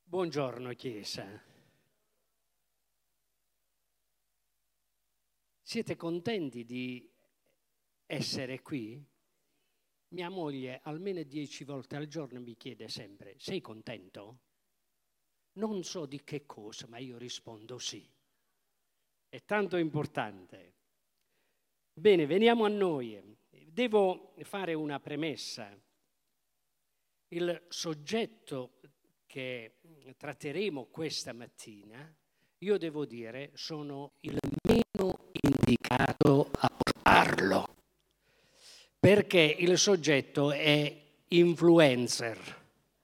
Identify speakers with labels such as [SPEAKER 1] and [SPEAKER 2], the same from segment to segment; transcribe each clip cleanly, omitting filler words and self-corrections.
[SPEAKER 1] Buongiorno Chiesa. Siete contenti di essere qui? Mia moglie almeno 10 volte al giorno mi chiede sempre: sei contento? Non so di che cosa, ma io rispondo sì. È tanto importante. Bene, veniamo a noi. Devo fare una premessa. Il soggetto che tratteremo questa mattina, io devo dire, sono il meno indicato a parlarlo, perché il soggetto è influencer.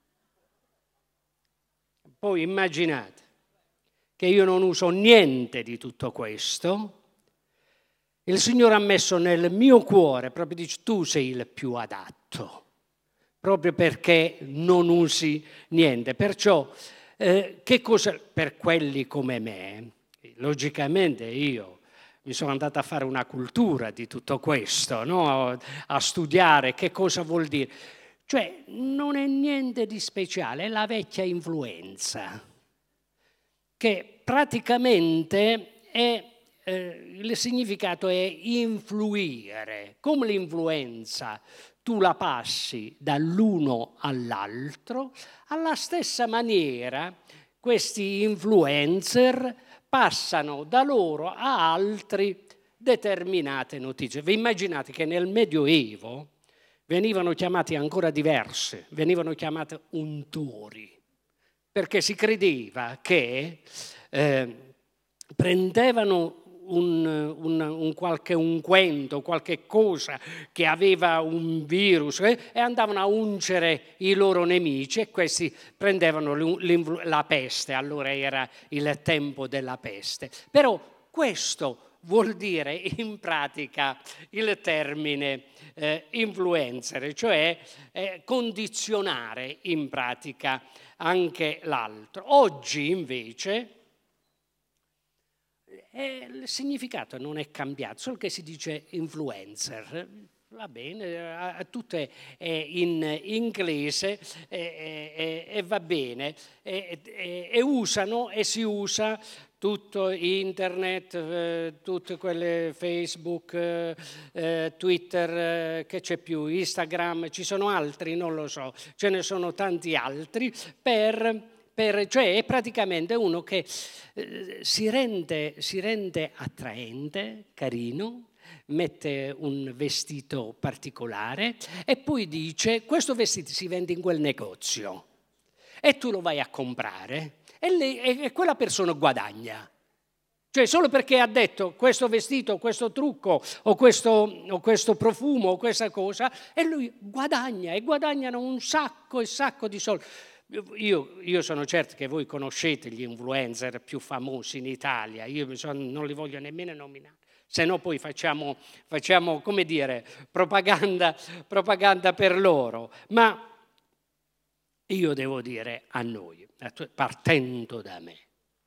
[SPEAKER 1] Poi immaginate che io non uso niente di tutto questo. Il Signore ha messo nel mio cuore, proprio dice, tu sei il più adatto, proprio perché non usi niente. Perciò, che cosa per quelli come me? Logicamente io mi sono andata a fare una cultura di tutto questo, no? A studiare che cosa vuol dire. Cioè, non è niente di speciale, è la vecchia influenza, che praticamente è... il significato è influire, come l'influenza. Tu la passi dall'uno all'altro, alla stessa maniera questi influencer passano da loro a altri determinate notizie. Vi immaginate che nel Medioevo venivano chiamati ancora diverse, venivano chiamate untori, perché si credeva che prendevano un qualche unguento, qualche cosa che aveva un virus e andavano a ungere i loro nemici, e questi prendevano la peste. Allora era il tempo della peste. Però questo vuol dire in pratica il termine influencer, cioè condizionare in pratica anche l'altro. Oggi invece il significato non è cambiato, solo che si dice influencer. Va bene, tutto è in inglese e va bene, e usano e si usa tutto internet, tutte quelle Facebook, Twitter, che c'è più, Instagram, ci sono altri, non lo so, ce ne sono tanti altri, cioè è praticamente uno che si rende attraente, carino, mette un vestito particolare e poi dice: questo vestito si vende in quel negozio, e tu lo vai a comprare e quella persona guadagna. Cioè solo perché ha detto questo vestito, questo trucco o questo profumo o questa cosa, e lui guadagna, e guadagnano un sacco e sacco di soldi. Io sono certo che voi conoscete gli influencer più famosi in Italia, non li voglio nemmeno nominare, se no poi facciamo come dire, propaganda per loro. Ma io devo dire a noi, partendo da me,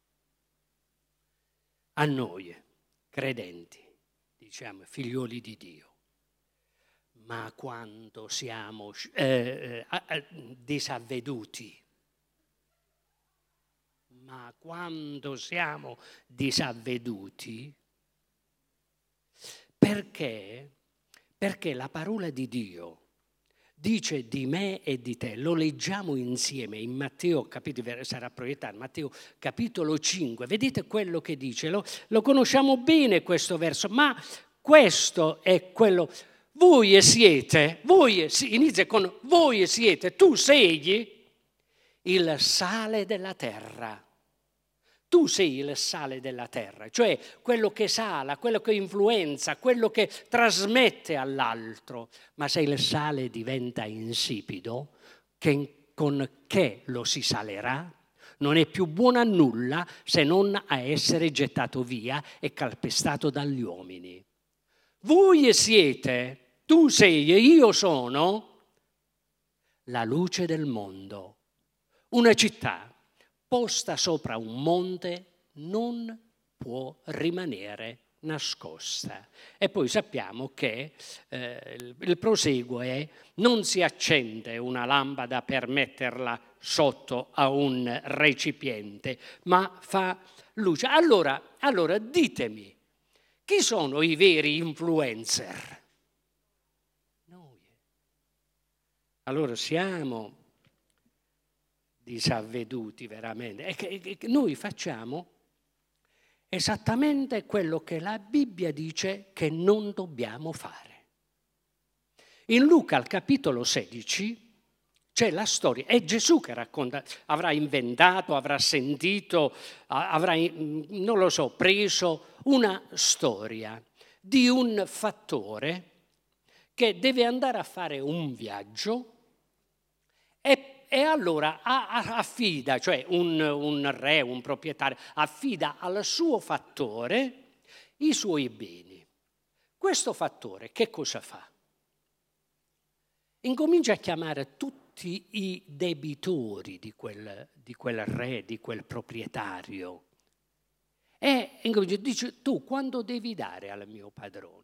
[SPEAKER 1] a noi credenti, diciamo figlioli di Dio, ma quando siamo disavveduti, perché la parola di Dio dice di me e di te, lo leggiamo insieme in Matteo, sarà proiettato, Matteo capitolo 5, vedete quello che dice, lo conosciamo bene questo verso, ma questo è quello, inizia con voi siete, tu sei il sale della terra. Tu sei il sale della terra, cioè quello che sala, quello che influenza, quello che trasmette all'altro. Ma se il sale diventa insipido, con che lo si salerà? Non è più buono a nulla se non a essere gettato via e calpestato dagli uomini. Voi siete, tu sei e io sono la luce del mondo. Una città posta sopra un monte non può rimanere nascosta. E poi sappiamo che il proseguo è: non si accende una lampada per metterla sotto a un recipiente, ma fa luce. Allora ditemi, chi sono i veri influencer? Noi. Allora siamo disavveduti veramente. È che noi facciamo esattamente quello che la Bibbia dice che non dobbiamo fare. In Luca al capitolo 16 c'è la storia, è Gesù che racconta, avrà inventato, avrà sentito, avrà, non lo so, preso una storia di un fattore che deve andare a fare un viaggio e allora affida, cioè un re, un proprietario, affida al suo fattore i suoi beni. Questo fattore che cosa fa? Incomincia a chiamare tutti i debitori di quel re, di quel proprietario. E dice: tu quando devi dare al mio padrone?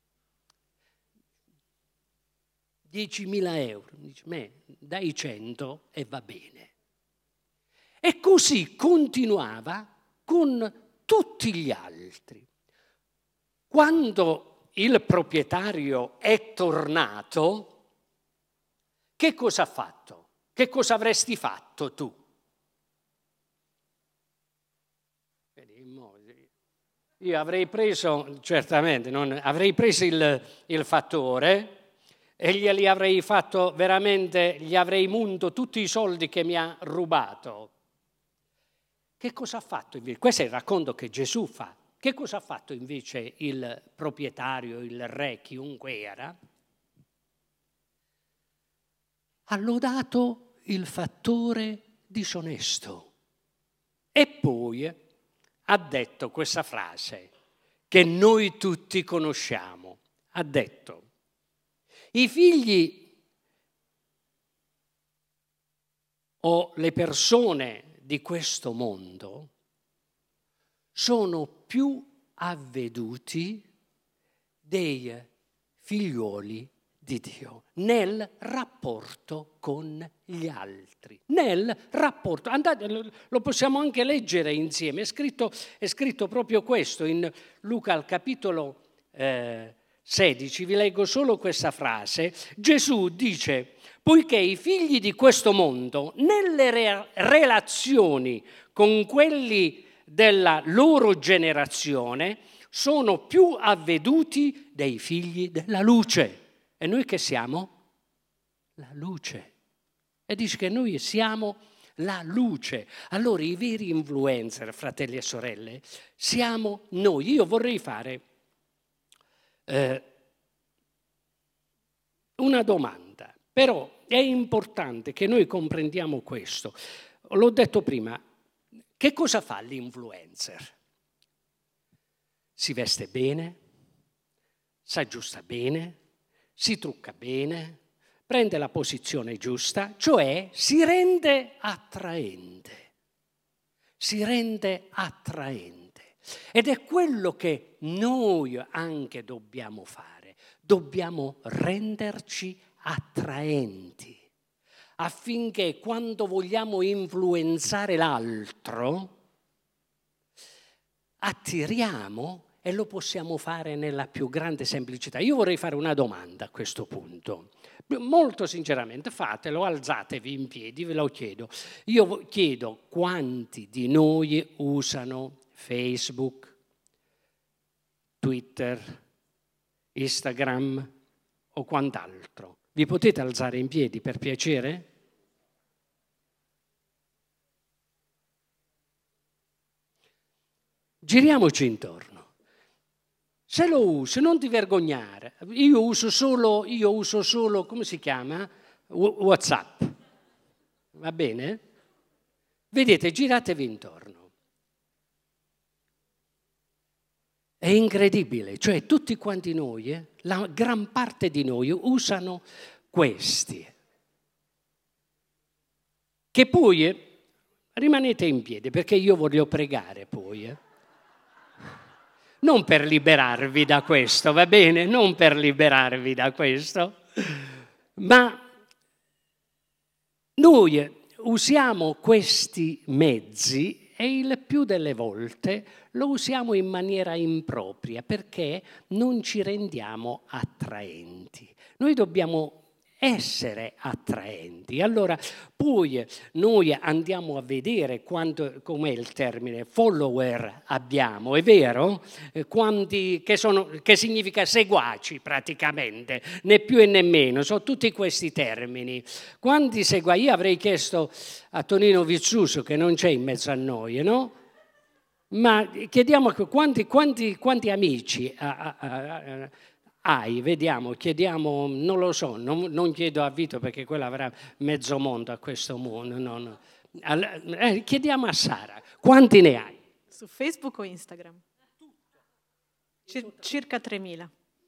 [SPEAKER 1] 10.000 euro. Dice: dai 100 e va bene. E così continuava con tutti gli altri. Quando il proprietario è tornato, che cosa ha fatto? Che cosa avresti fatto tu? Io avrei preso, certamente, avrei preso il fattore e glieli avrei fatto veramente, gli avrei munto tutti i soldi che mi ha rubato. Che cosa ha fatto invece? Questo è il racconto che Gesù fa. Che cosa ha fatto invece il proprietario, il re, chiunque era? Ha lodato il fattore disonesto e poi ha detto questa frase che noi tutti conosciamo. Ha detto: i figli o le persone di questo mondo sono più avveduti dei figlioli di Dio nel rapporto con gli altri. Nel rapporto. Andate, lo possiamo anche leggere insieme. È scritto proprio questo in Luca al capitolo 16. Vi leggo solo questa frase. Gesù dice: poiché i figli di questo mondo nelle relazioni con quelli della loro generazione sono più avveduti dei figli della luce. E noi che siamo? La luce. E dice che noi siamo la luce. Allora i veri influencer, fratelli e sorelle, siamo noi. Io vorrei fare una domanda, però è importante che noi comprendiamo questo. L'ho detto prima, che cosa fa l'influencer? Si veste bene, si aggiusta bene, si trucca bene, prende la posizione giusta, cioè si rende attraente. Si rende attraente. Ed è quello che noi anche dobbiamo fare. Dobbiamo renderci attraenti, affinché quando vogliamo influenzare l'altro, attiriamo e lo possiamo fare nella più grande semplicità. Io vorrei fare una domanda a questo punto. Molto sinceramente, fatelo, alzatevi in piedi, ve lo chiedo. Io chiedo: quanti di noi usano Facebook, Twitter, Instagram o quant'altro? Vi potete alzare in piedi per piacere? Giriamoci intorno. Se lo usi, non ti vergognare. Io uso solo, come si chiama? WhatsApp. Va bene? Vedete, giratevi intorno. È incredibile, cioè tutti quanti noi, la gran parte di noi usano questi. Che poi rimanete in piedi perché io voglio pregare poi. Non per liberarvi da questo, va bene? Non per liberarvi da questo, ma noi usiamo questi mezzi e il più delle volte lo usiamo in maniera impropria perché non ci rendiamo attraenti. Noi dobbiamo essere attraenti. Allora, poi noi andiamo a vedere com'è il termine follower abbiamo, è vero? Quanti, che significa seguaci praticamente, né più e né meno, sono tutti questi termini. Quanti seguaci? Io avrei chiesto a Tonino Vizzuso, che non c'è in mezzo a noi, no? Ma chiediamo quanti amici hai, vediamo, chiediamo, non lo so, non chiedo a Vito perché quello avrà mezzo mondo a questo mondo, no. Chiediamo a Sara, quanti ne hai?
[SPEAKER 2] Su Facebook o Instagram? Circa 3.000.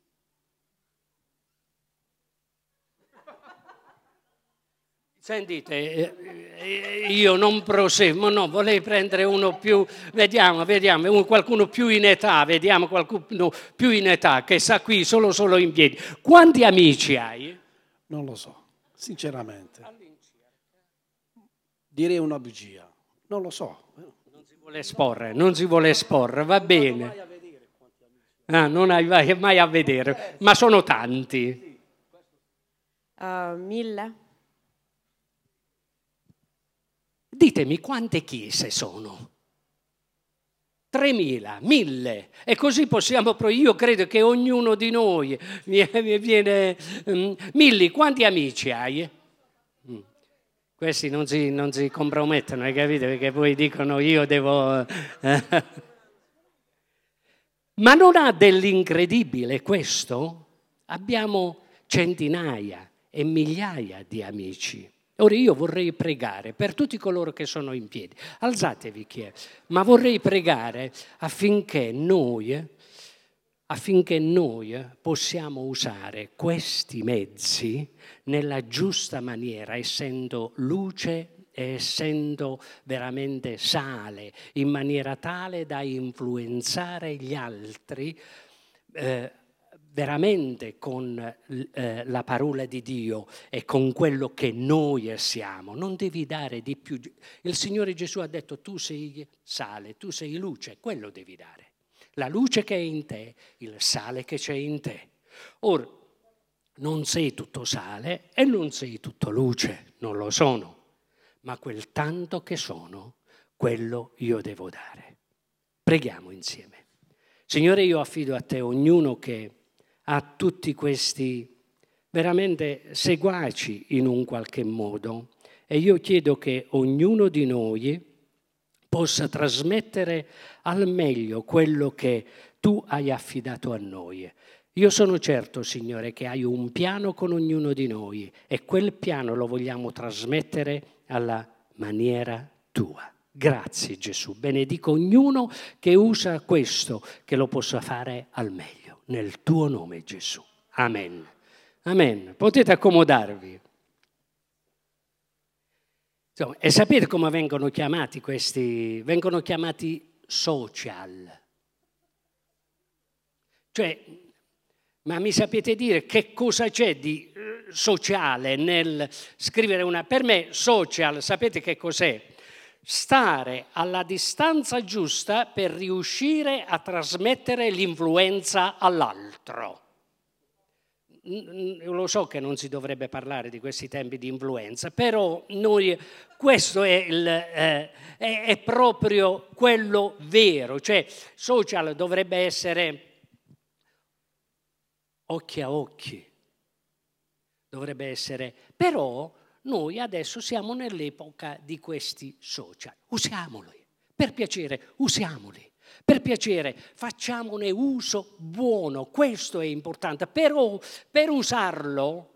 [SPEAKER 1] Sentite, io non proseguo, no, vorrei prendere uno più, vediamo, qualcuno più in età, vediamo qualcuno più in età che sta qui solo in piedi. Quanti amici hai?
[SPEAKER 3] Non lo so, sinceramente. Direi una bugia, non lo so.
[SPEAKER 1] Non si vuole esporre, va bene. Non hai mai a vedere, ma sono tanti.
[SPEAKER 2] 1.000?
[SPEAKER 1] Ditemi quante chiese sono? 3.000, 1.000, e così possiamo, io credo che ognuno di noi viene. Milli, quanti amici hai? Questi non si compromettono, hai capito? Perché poi dicono io devo. Ma non ha dell'incredibile questo? Abbiamo centinaia e migliaia di amici. Ora io vorrei pregare per tutti coloro che sono in piedi, alzatevi chi è, ma vorrei pregare affinché noi possiamo usare questi mezzi nella giusta maniera, essendo luce e essendo veramente sale, in maniera tale da influenzare gli altri veramente con la parola di Dio e con quello che noi siamo. Non devi dare di più. Il Signore Gesù ha detto: tu sei sale, tu sei luce, quello devi dare. La luce che è in te, il sale che c'è in te. Ora, non sei tutto sale e non sei tutto luce, non lo sono, ma quel tanto che sono, quello io devo dare. Preghiamo insieme. Signore, io affido a te ognuno che ha tutti questi veramente seguaci in un qualche modo, e io chiedo che ognuno di noi possa trasmettere al meglio quello che tu hai affidato a noi. Io sono certo, Signore, che hai un piano con ognuno di noi e quel piano lo vogliamo trasmettere alla maniera tua. Grazie Gesù, benedico ognuno che usa questo, che lo possa fare al meglio. Nel tuo nome Gesù. Amen. Amen. Potete accomodarvi. Insomma, e sapete come vengono chiamati questi? Vengono chiamati social. Cioè, ma mi sapete dire che cosa c'è di sociale nel scrivere una. Per me social, sapete che cos'è? Stare alla distanza giusta per riuscire a trasmettere l'influenza all'altro. Lo so che non si dovrebbe parlare di questi tempi di influenza, però noi, questo è proprio quello vero, cioè social dovrebbe essere occhi a occhi, dovrebbe essere, però noi adesso siamo nell'epoca di questi social, usiamoli, per piacere usiamoli, per piacere facciamone uso buono, questo è importante, però per usarlo,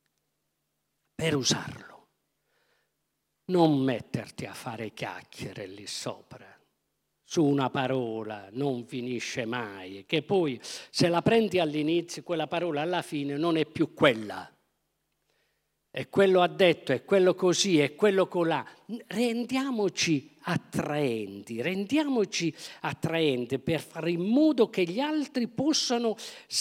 [SPEAKER 1] non metterti a fare chiacchiere lì sopra. Su una parola non finisce mai, che poi se la prendi all'inizio quella parola alla fine non è più quella. e quello ha detto, e quello così, e quello colà. Rendiamoci attraenti per fare in modo che gli altri possano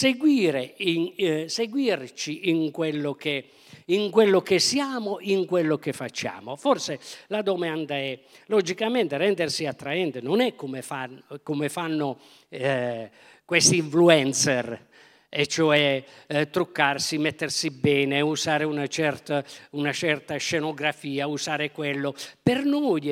[SPEAKER 1] seguirci in quello che siamo, in quello che facciamo. Forse la domanda è, logicamente, rendersi attraente non è come fanno questi influencer, e cioè truccarsi, mettersi bene, usare una certa scenografia, usare quello. Per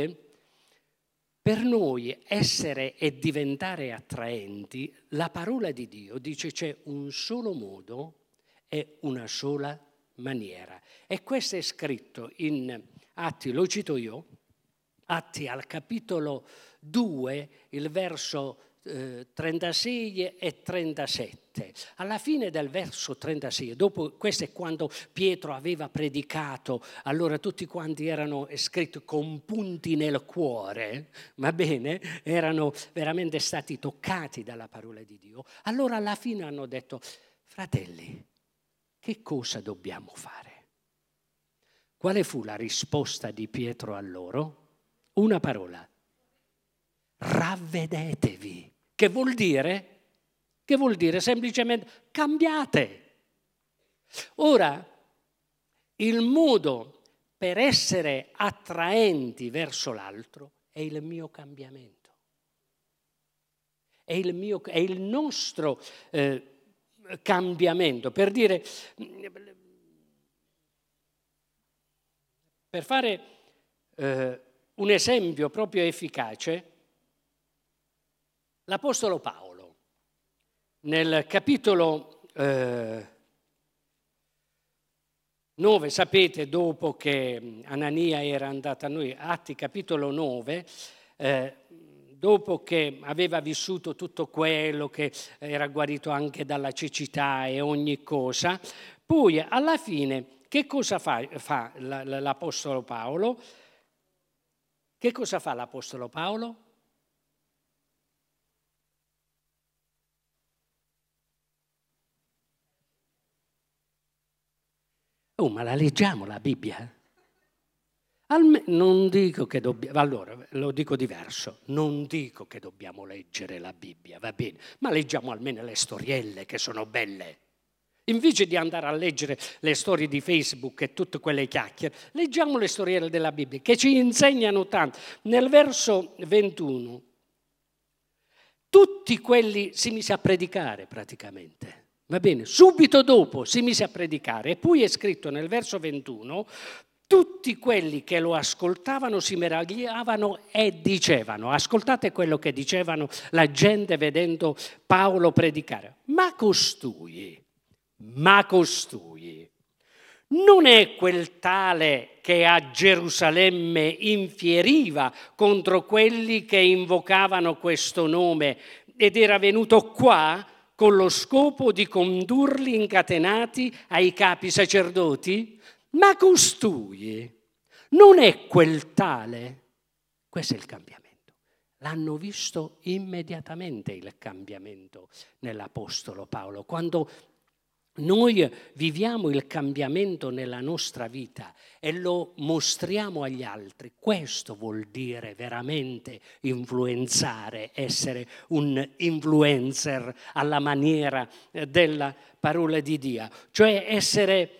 [SPEAKER 1] noi essere e diventare attraenti, la parola di Dio dice c'è un solo modo e una sola maniera. E questo è scritto in Atti, lo cito io, Atti al capitolo 2, il verso 36 e 37. Alla fine del verso 36, dopo, questo è quando Pietro aveva predicato, allora tutti quanti erano scritti con punti nel cuore, va bene? Erano veramente stati toccati dalla parola di Dio. Allora alla fine hanno detto, fratelli, che cosa dobbiamo fare? Quale fu la risposta di Pietro a loro? Una parola. Ravvedetevi. Che vuol dire? Che vuol dire semplicemente cambiate. Ora, il modo per essere attraenti verso l'altro è il mio cambiamento. È il nostro cambiamento. Per dire, per fare un esempio proprio efficace, l'Apostolo Paolo, nel capitolo 9, sapete, dopo che Anania era andata a noi, Atti capitolo 9, dopo che aveva vissuto tutto quello, che era guarito anche dalla cecità e ogni cosa, poi alla fine che cosa fa l'Apostolo Paolo? Che cosa fa l'Apostolo Paolo? Oh, ma la leggiamo la Bibbia? Non dico che dobbiamo, allora lo dico diverso, non dico che dobbiamo leggere la Bibbia, va bene, ma leggiamo almeno le storielle che sono belle. Invece di andare a leggere le storie di Facebook e tutte quelle chiacchiere, leggiamo le storielle della Bibbia che ci insegnano tanto. Nel verso 21, tutti quelli si mise a predicare praticamente. Va bene, subito dopo si mise a predicare e poi è scritto nel verso 21, tutti quelli che lo ascoltavano si meravigliavano e dicevano, ascoltate quello che dicevano la gente vedendo Paolo predicare, ma costui non è quel tale che a Gerusalemme infieriva contro quelli che invocavano questo nome ed era venuto qua con lo scopo di condurli incatenati ai capi sacerdoti? Ma costui non è quel tale. Questo è il cambiamento. L'hanno visto immediatamente il cambiamento nell'Apostolo Paolo. Quando noi viviamo il cambiamento nella nostra vita e lo mostriamo agli altri, questo vuol dire veramente influenzare, essere un influencer alla maniera della parola di Dio. Cioè essere,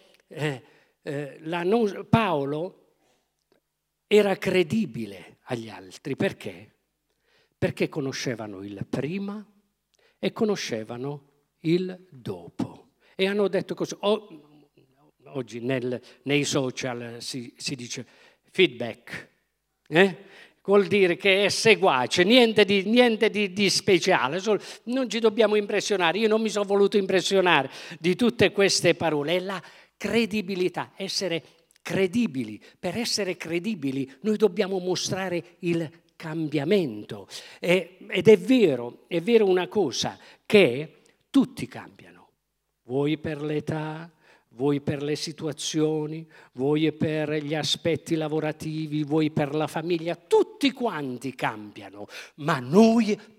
[SPEAKER 1] Paolo era credibile agli altri, perché? Perché conoscevano il prima e conoscevano il dopo. E hanno detto così, oggi nei social si dice feedback, vuol dire che è seguace, niente di speciale, non ci dobbiamo impressionare, io non mi sono voluto impressionare di tutte queste parole, è la credibilità, essere credibili. Per essere credibili noi dobbiamo mostrare il cambiamento ed è vero una cosa, che tutti cambiano. Vuoi per l'età, vuoi per le situazioni, vuoi per gli aspetti lavorativi, vuoi per la famiglia, tutti quanti cambiano, ma noi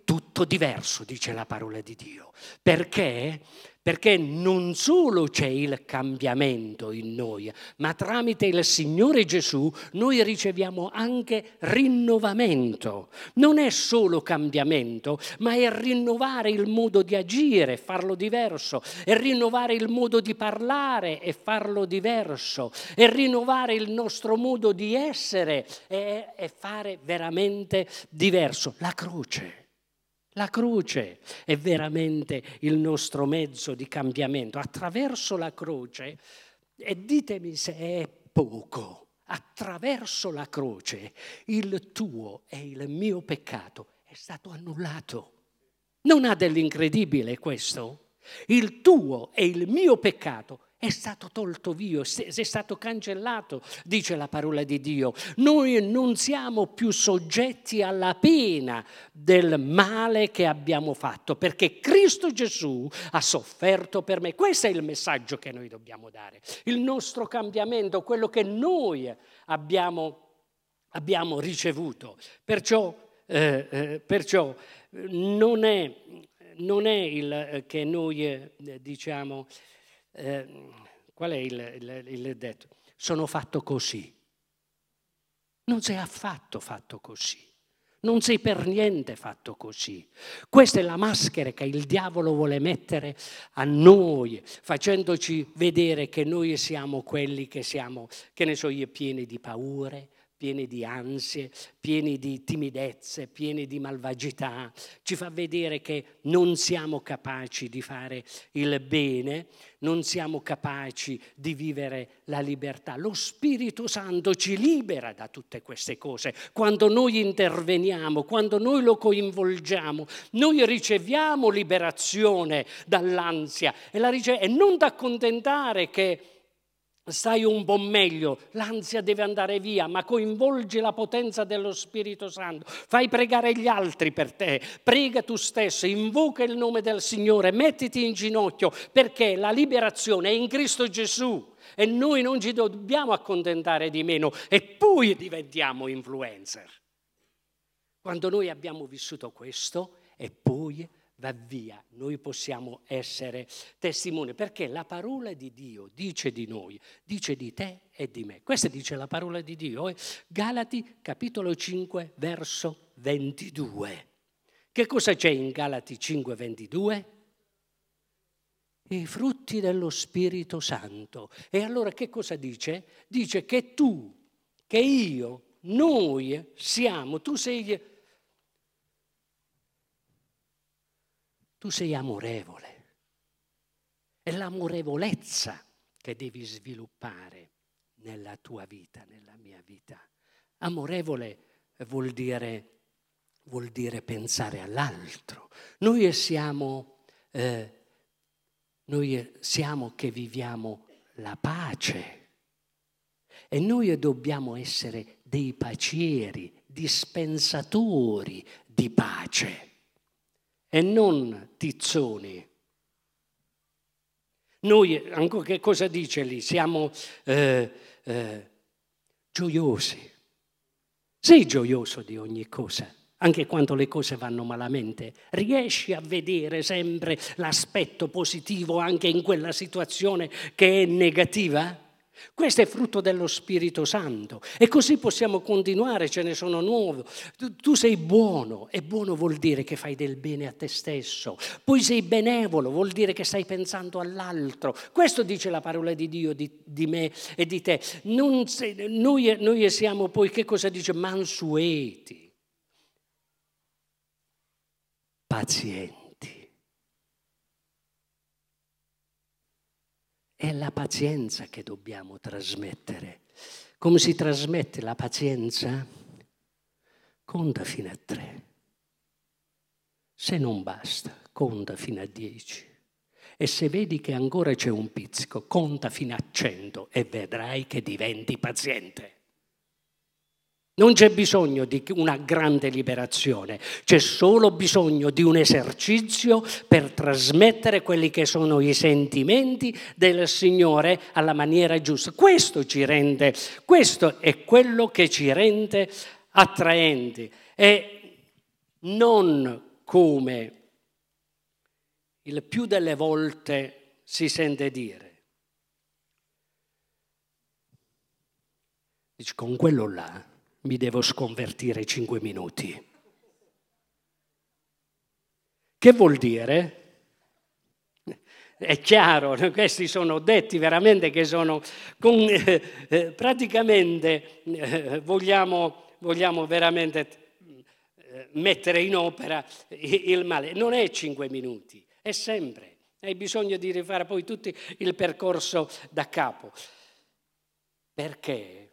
[SPEAKER 1] tutto diverso, dice la parola di Dio. Perché? Perché non solo c'è il cambiamento in noi, ma tramite il Signore Gesù noi riceviamo anche rinnovamento. Non è solo cambiamento, ma è rinnovare il modo di agire, farlo diverso, è rinnovare il modo di parlare e farlo diverso, è rinnovare il nostro modo di essere e fare veramente diverso. La croce è veramente il nostro mezzo di cambiamento. Attraverso la croce, e ditemi se è poco, attraverso la croce il tuo e il mio peccato è stato annullato. Non ha dell'incredibile questo? Il tuo e il mio peccato è stato tolto via, è stato cancellato, dice la parola di Dio. Noi non siamo più soggetti alla pena del male che abbiamo fatto, perché Cristo Gesù ha sofferto per me. Questo è il messaggio che noi dobbiamo dare, il nostro cambiamento, quello che noi abbiamo ricevuto. Perciò non è il che noi diciamo, qual è il detto? Sono fatto così. Non sei affatto fatto così. Non sei per niente fatto così. Questa è la maschera che il diavolo vuole mettere a noi, facendoci vedere che noi siamo quelli che siamo, che ne so io, pieni di paure, pieni di ansie, pieni di timidezze, pieni di malvagità. Ci fa vedere che non siamo capaci di fare il bene, non siamo capaci di vivere la libertà. Lo Spirito Santo ci libera da tutte queste cose. Quando noi interveniamo, quando noi lo coinvolgiamo, noi riceviamo liberazione dall'ansia e non da accontentare che stai un po' meglio, l'ansia deve andare via, ma coinvolgi la potenza dello Spirito Santo, fai pregare gli altri per te, prega tu stesso, invoca il nome del Signore, mettiti in ginocchio, perché la liberazione è in Cristo Gesù e noi non ci dobbiamo accontentare di meno e poi diventiamo influencer. Quando noi abbiamo vissuto questo e poi va via, noi possiamo essere testimoni, perché la parola di Dio dice di noi, dice di te e di me. Questa dice la parola di Dio, Galati capitolo 5 verso 22. Che cosa c'è in Galati 5, 22? I frutti dello Spirito Santo. E allora che cosa dice? Dice che tu, che io, noi siamo, tu sei amorevole. È l'amorevolezza che devi sviluppare nella tua vita, nella mia vita. Amorevole vuol dire pensare all'altro. Noi siamo che viviamo la pace e noi dobbiamo essere dei pacieri, dispensatori di pace. E non tizzoni. Noi, ancora che cosa dice lì? Siamo gioiosi. Sei gioioso di ogni cosa, anche quando le cose vanno malamente. Riesci a vedere sempre l'aspetto positivo anche in quella situazione che è negativa? Questo è frutto dello Spirito Santo e così possiamo continuare, ce ne sono nuovi. Tu sei buono e buono vuol dire che fai del bene a te stesso, poi sei benevolo, vuol dire che stai pensando all'altro. Questo dice la parola di Dio di me e di te. Noi siamo poi, che cosa dice? Mansueti, pazienti. È la pazienza che dobbiamo trasmettere. Come si trasmette la pazienza? Conta fino a 3. Se non basta, conta fino a 10. E se vedi che ancora c'è un pizzico, conta fino a 100 e vedrai che diventi paziente. Non c'è bisogno di una grande liberazione, c'è solo bisogno di un esercizio per trasmettere quelli che sono i sentimenti del Signore alla maniera giusta. Questo è quello che ci rende attraenti e non come il più delle volte si sente dire. Dice, con quello là mi devo sconvertire 5 minuti. Che vuol dire? È chiaro, questi sono detti veramente che sono praticamente vogliamo veramente mettere in opera il male. Non è 5 minuti, è sempre. Hai bisogno di rifare poi tutto il percorso da capo. Perché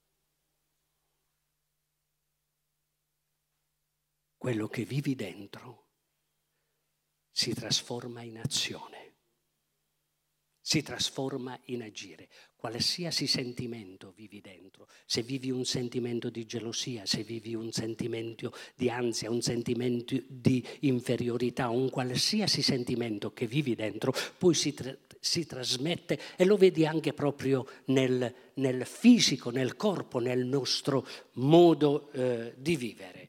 [SPEAKER 1] quello che vivi dentro si trasforma in azione. Si trasforma in agire. Qualsiasi sentimento vivi dentro, se vivi un sentimento di gelosia, se vivi un sentimento di ansia, un sentimento di inferiorità, un qualsiasi sentimento che vivi dentro, poi si trasmette e lo vedi anche proprio nel fisico, nel corpo, nel nostro modo di vivere.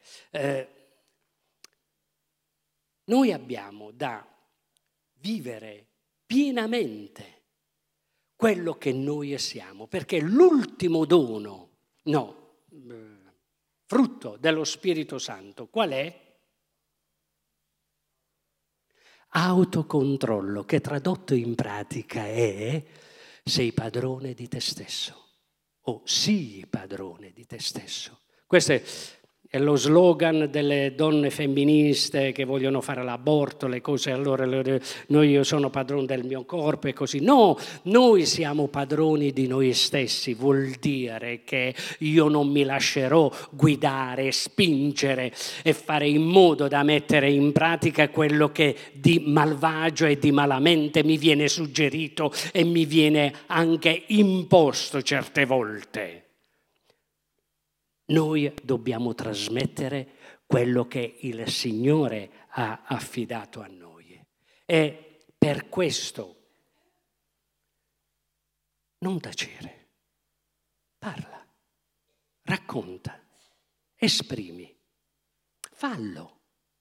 [SPEAKER 1] Noi abbiamo da vivere pienamente quello che noi siamo, perché l'ultimo dono, frutto dello Spirito Santo, qual è? Autocontrollo, che tradotto in pratica è sei padrone di te stesso o sii padrone di te stesso. Questo è lo slogan delle donne femministe che vogliono fare l'aborto, le cose, allora io sono padrone del mio corpo e così. No, noi siamo padroni di noi stessi, vuol dire che io non mi lascerò guidare, spingere e fare in modo da mettere in pratica quello che di malvagio e di malamente mi viene suggerito e mi viene anche imposto certe volte. Noi dobbiamo trasmettere quello che il Signore ha affidato a noi. E per questo non tacere, parla, racconta, esprimi, fallo.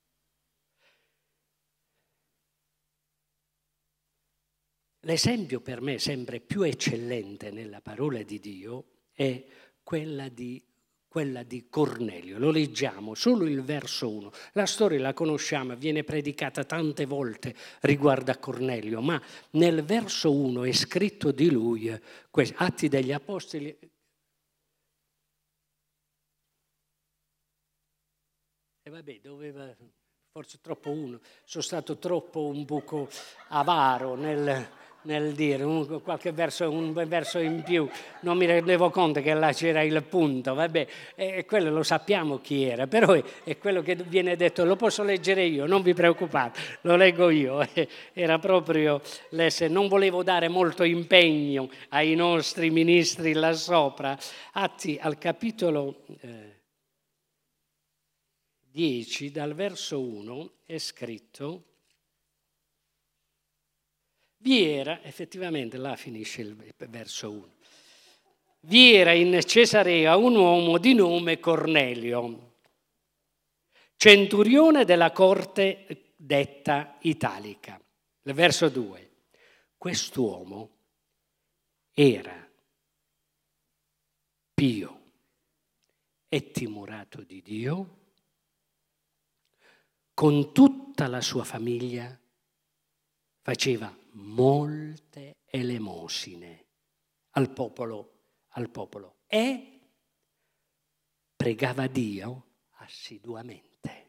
[SPEAKER 1] L'esempio per me sempre più eccellente nella parola di Dio è quella di Cornelio. Lo leggiamo, solo il verso 1. La storia la conosciamo, viene predicata tante volte riguardo a Cornelio, ma nel verso 1 è scritto di lui, Atti degli Apostoli. E vabbè, doveva, forse troppo uno, sono stato troppo un poco avaro nel dire qualche verso, un verso in più, non mi rendevo conto che là c'era il punto, vabbè, quello lo sappiamo chi era, però è quello che viene detto, lo posso leggere io, non vi preoccupate, lo leggo io, era proprio non volevo dare molto impegno ai nostri ministri là sopra. Atti al capitolo 10, dal verso 1 è scritto: vi era, effettivamente là finisce il verso 1, vi era in Cesarea un uomo di nome Cornelio, centurione della corte detta italica. Il verso 2, quest'uomo era pio e timorato di Dio, con tutta la sua famiglia faceva molte elemosine al popolo e pregava Dio assiduamente.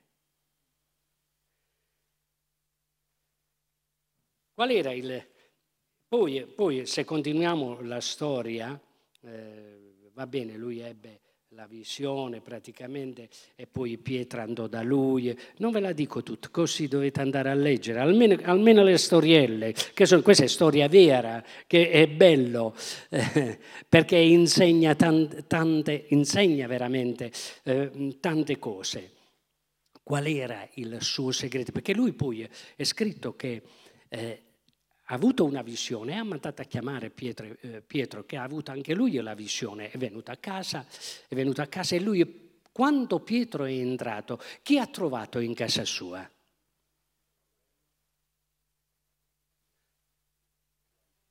[SPEAKER 1] Qual era Poi se continuiamo la storia, va bene, lui ebbe la visione praticamente e poi Pietro andò da lui, non ve la dico tutta, così dovete andare a leggere, almeno le storielle, questa è storia vera, che è bello, perché insegna insegna veramente tante cose. Qual era il suo segreto? Perché lui poi è scritto che ha avuto una visione, ha mandato a chiamare Pietro, che ha avuto anche lui la visione, è venuto a casa e lui, quando Pietro è entrato, chi ha trovato in casa sua?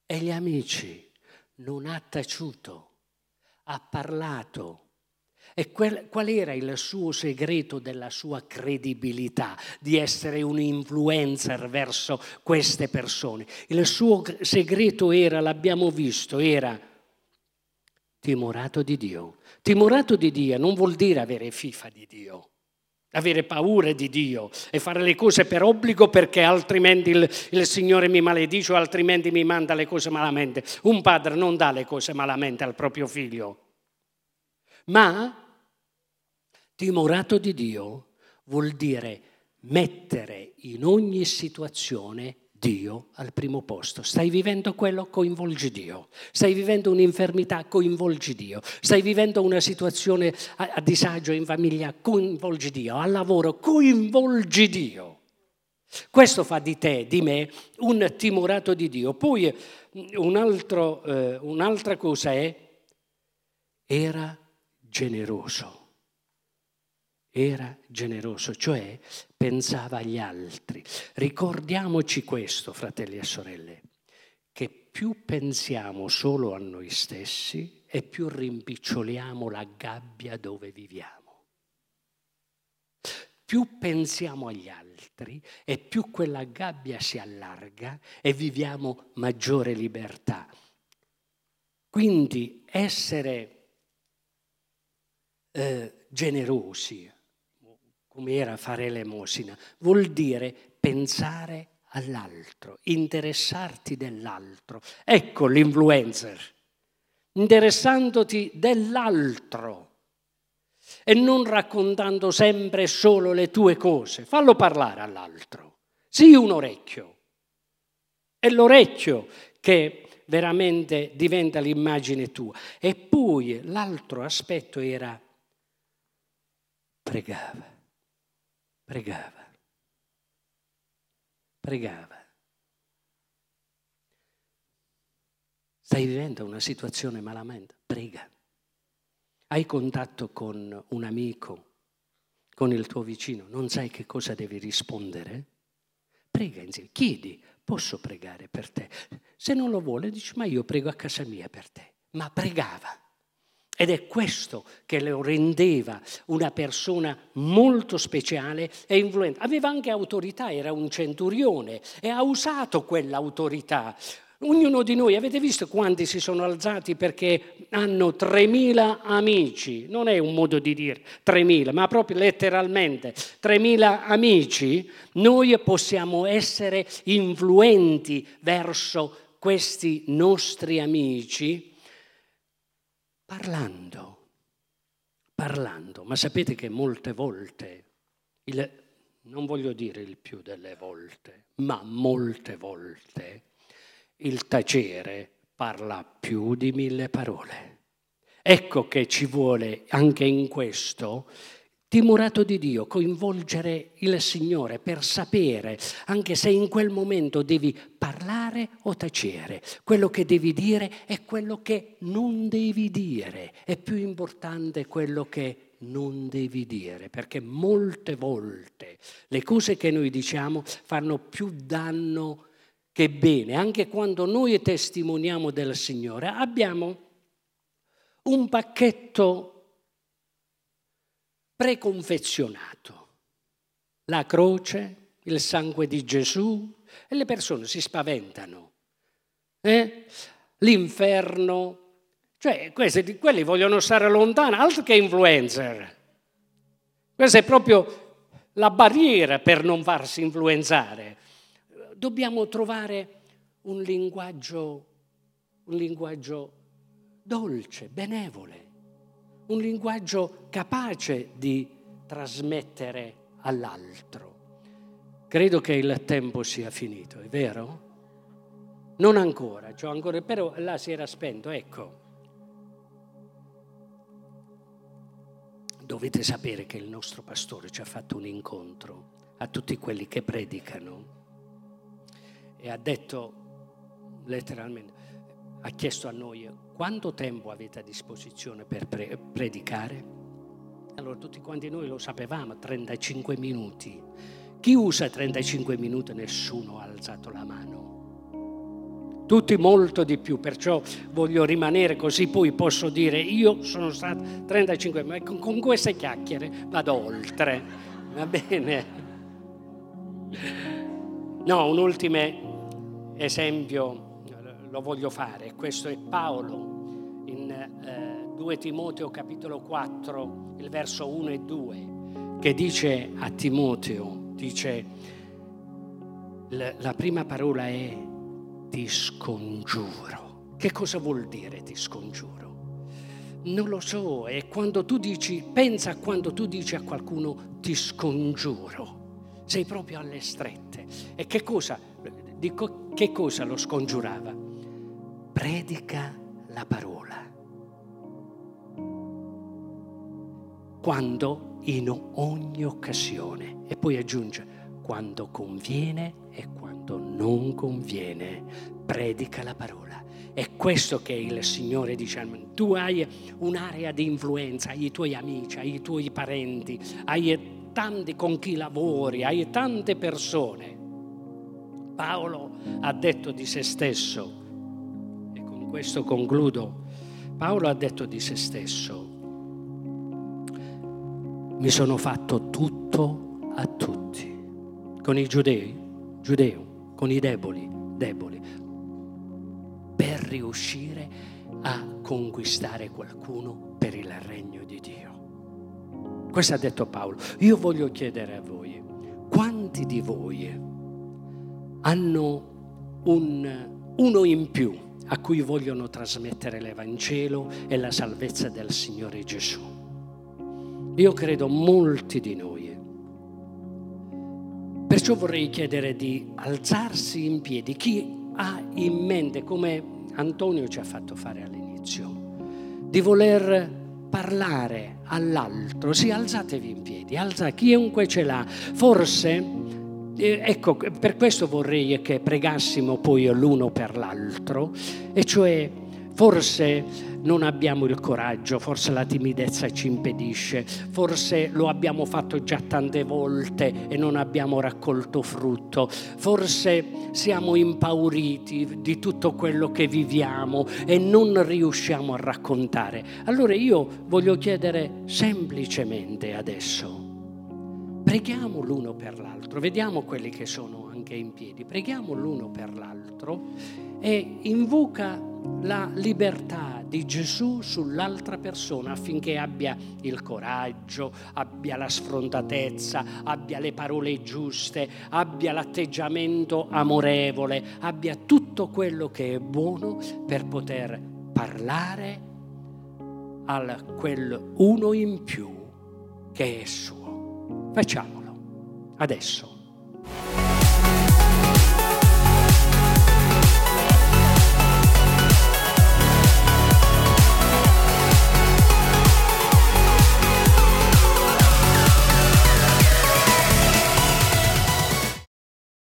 [SPEAKER 1] E gli amici non ha taciuto, ha parlato. E qual era il suo segreto della sua credibilità, di essere un influencer verso queste persone? Il suo segreto era, l'abbiamo visto, era timorato di Dio. Timorato di Dio non vuol dire avere fifa di Dio, avere paura di Dio e fare le cose per obbligo perché altrimenti il Signore mi maledice o altrimenti mi manda le cose malamente. Un padre non dà le cose malamente al proprio figlio. Ma timorato di Dio vuol dire mettere in ogni situazione Dio al primo posto. Stai vivendo quello? Coinvolgi Dio. Stai vivendo un'infermità? Coinvolgi Dio. Stai vivendo una situazione a disagio in famiglia? Coinvolgi Dio. Al lavoro? Coinvolgi Dio. Questo fa di te, di me, un timorato di Dio. Poi un'altra cosa era generoso. Era generoso, cioè pensava agli altri. Ricordiamoci questo, fratelli e sorelle, che più pensiamo solo a noi stessi e più rimpiccioliamo la gabbia dove viviamo. Più pensiamo agli altri e più quella gabbia si allarga e viviamo maggiore libertà. Quindi essere generosi, come era fare elemosina, vuol dire pensare all'altro, interessarti dell'altro. Ecco l'influencer, interessandoti dell'altro e non raccontando sempre solo le tue cose. Fallo parlare all'altro, sii un orecchio. È l'orecchio che veramente diventa l'immagine tua. E poi l'altro aspetto era pregava. Stai vivendo una situazione malamente? Prega. Hai contatto con un amico, con il tuo vicino, non sai che cosa devi rispondere? Prega insieme, chiedi, posso pregare per te? Se non lo vuole, dici, ma io prego a casa mia per te. Ma pregava. Ed è questo che lo rendeva una persona molto speciale e influente. Aveva anche autorità, era un centurione e ha usato quell'autorità. Ognuno di noi, avete visto quanti si sono alzati perché hanno 3.000 amici? Non è un modo di dire 3.000, ma proprio letteralmente 3.000 amici. Noi possiamo essere influenti verso questi nostri amici parlando, ma sapete che molte volte, non voglio dire il più delle volte, ma molte volte il tacere parla più di 1000 parole. Ecco che ci vuole anche in questo timorato di Dio, coinvolgere il Signore per sapere, anche se in quel momento devi parlare o tacere, quello che devi dire e quello che non devi dire. È più importante quello che non devi dire, perché molte volte le cose che noi diciamo fanno più danno che bene. Anche quando noi testimoniamo del Signore abbiamo un pacchetto preconfezionato, la croce, il sangue di Gesù, e le persone si spaventano. L'inferno, cioè quelli vogliono stare lontano, altro che influencer. Questa è proprio la barriera per non farsi influenzare. Dobbiamo trovare un linguaggio dolce, benevole. Un linguaggio capace di trasmettere all'altro. Credo che il tempo sia finito, è vero? Non ancora, però là si era spento, ecco. Dovete sapere che il nostro pastore ci ha fatto un incontro a tutti quelli che predicano e ha detto letteralmente, ha chiesto a noi quanto tempo avete a disposizione per predicare? Allora tutti quanti noi lo sapevamo, 35 minuti. Chi usa 35 minuti? Nessuno ha alzato la mano. tutti molto di più, perciò voglio rimanere così, poi posso dire io sono stato 35, ma con queste chiacchiere vado oltre, va bene? No, un ultimo esempio lo voglio fare, questo è Paolo in 2 Timoteo capitolo 4, il verso 1 e 2, che dice a Timoteo, dice, la prima parola è ti scongiuro. Che cosa vuol dire ti scongiuro? Non lo so, è quando tu dici, pensa a quando tu dici a qualcuno ti scongiuro, sei proprio alle strette. E che cosa lo scongiurava? Predica la parola. Quando? In ogni occasione. E poi aggiunge, quando conviene e quando non conviene, predica la parola. È questo che il Signore dice. Tu hai un'area di influenza, hai i tuoi amici, hai i tuoi parenti, hai tanti con chi lavori, hai tante persone. Paolo ha detto di se stesso, e con questo concludo, Paolo ha detto di se stesso, mi sono fatto tutto a tutti, con i giudei, con i deboli, per riuscire a conquistare qualcuno per il regno di Dio. Questo ha detto Paolo. Io voglio chiedere a voi, quanti di voi hanno uno in più a cui vogliono trasmettere l'Evangelo e la salvezza del Signore Gesù? Io credo molti di noi. Perciò vorrei chiedere di alzarsi in piedi. Chi ha in mente, come Antonio ci ha fatto fare all'inizio, di voler parlare all'altro, sì, alzatevi in piedi, chiunque ce l'ha. Forse, ecco, per questo vorrei che pregassimo poi l'uno per l'altro, e cioè forse non abbiamo il coraggio, forse la timidezza ci impedisce, forse lo abbiamo fatto già tante volte e non abbiamo raccolto frutto, forse siamo impauriti di tutto quello che viviamo e non riusciamo a raccontare. Allora io voglio chiedere semplicemente adesso, preghiamo l'uno per l'altro, vediamo quelli che sono anche in piedi, preghiamo l'uno per l'altro e invoca la libertà di Gesù sull'altra persona affinché abbia il coraggio, abbia la sfrontatezza, abbia le parole giuste, abbia l'atteggiamento amorevole, abbia tutto quello che è buono per poter parlare a quel uno in più che è suo. Facciamolo adesso.